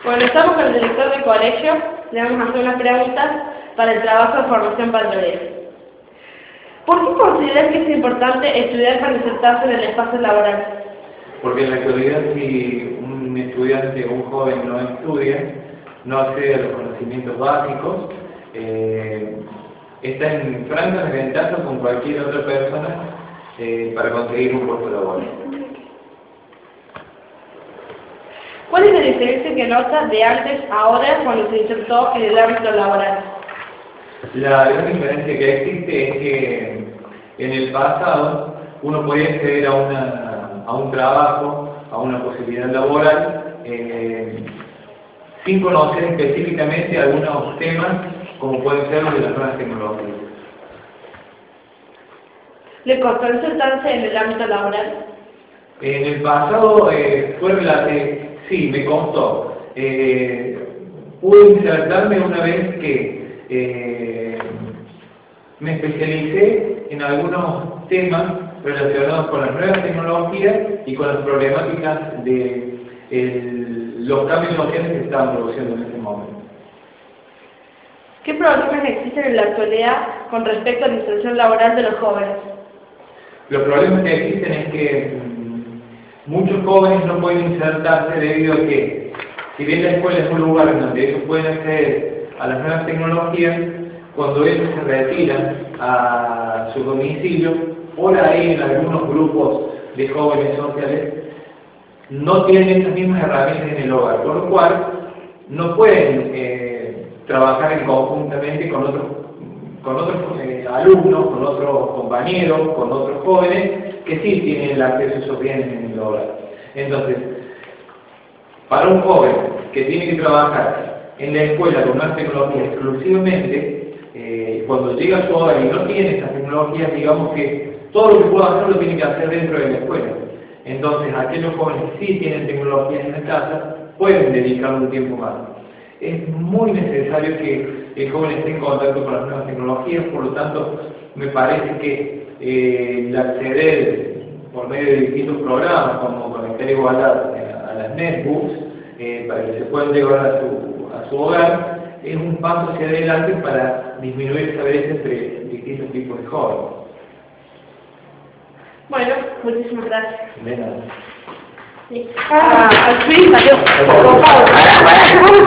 Bueno, estamos con el director del colegio, le vamos a hacer unas preguntas para el trabajo de formación patrulera. ¿Por qué consideras que es importante estudiar para insertarse en el espacio laboral? Porque en la actualidad, si un estudiante o un joven no estudia, no accede a los conocimientos básicos, está en franca desventaja con cualquier otra persona para conseguir un puesto laboral. ¿Cuál es la diferencia que notas de antes a ahora cuando se insertó en el ámbito laboral? La gran diferencia que existe es que en el pasado uno podía acceder a un trabajo, a una posibilidad laboral, sin conocer específicamente algunos temas como pueden ser los de las nuevas tecnologías. ¿Le costó insertarse en el ámbito laboral? En el pasado fue relativo, sí, me costó. Pude insertarme una vez que me especialicé en algunos temas relacionados con las nuevas tecnologías y con las problemáticas de los cambios sociales que se estaban produciendo en ese momento. ¿Qué problemas existen en la actualidad con respecto a la inserción laboral de los jóvenes? Los problemas que existen es que muchos jóvenes no pueden insertarse debido a que, si bien la escuela es un lugar en donde ellos pueden acceder a las nuevas tecnologías, cuando ellos se retiran a su domicilio, por ahí en algunos grupos de jóvenes sociales, no tienen esas mismas herramientas en el hogar, por lo cual no pueden trabajar conjuntamente con otros alumnos, con otros compañeros, con otros jóvenes que sí tienen el acceso a esos bienes en el hogar. Entonces, para un joven que tiene que trabajar en la escuela con una tecnología exclusivamente, cuando llega a su hogar y no tiene esas tecnologías, digamos que todo lo que pueda hacer lo tiene que hacer dentro de la escuela. Entonces, aquellos jóvenes que sí tienen tecnologías en la casa pueden dedicarle un tiempo más. Es muy necesario que el joven esté en contacto con las nuevas tecnologías, por lo tanto, me parece que el acceder por medio de distintos programas, como Conectar Igualdad a las netbooks, para que se puedan llevar a su hogar, es un paso hacia adelante para disminuir esa brecha entre distintos tipos de jóvenes. Bueno, muchísimas gracias. De nada. Sí. Al fin salió.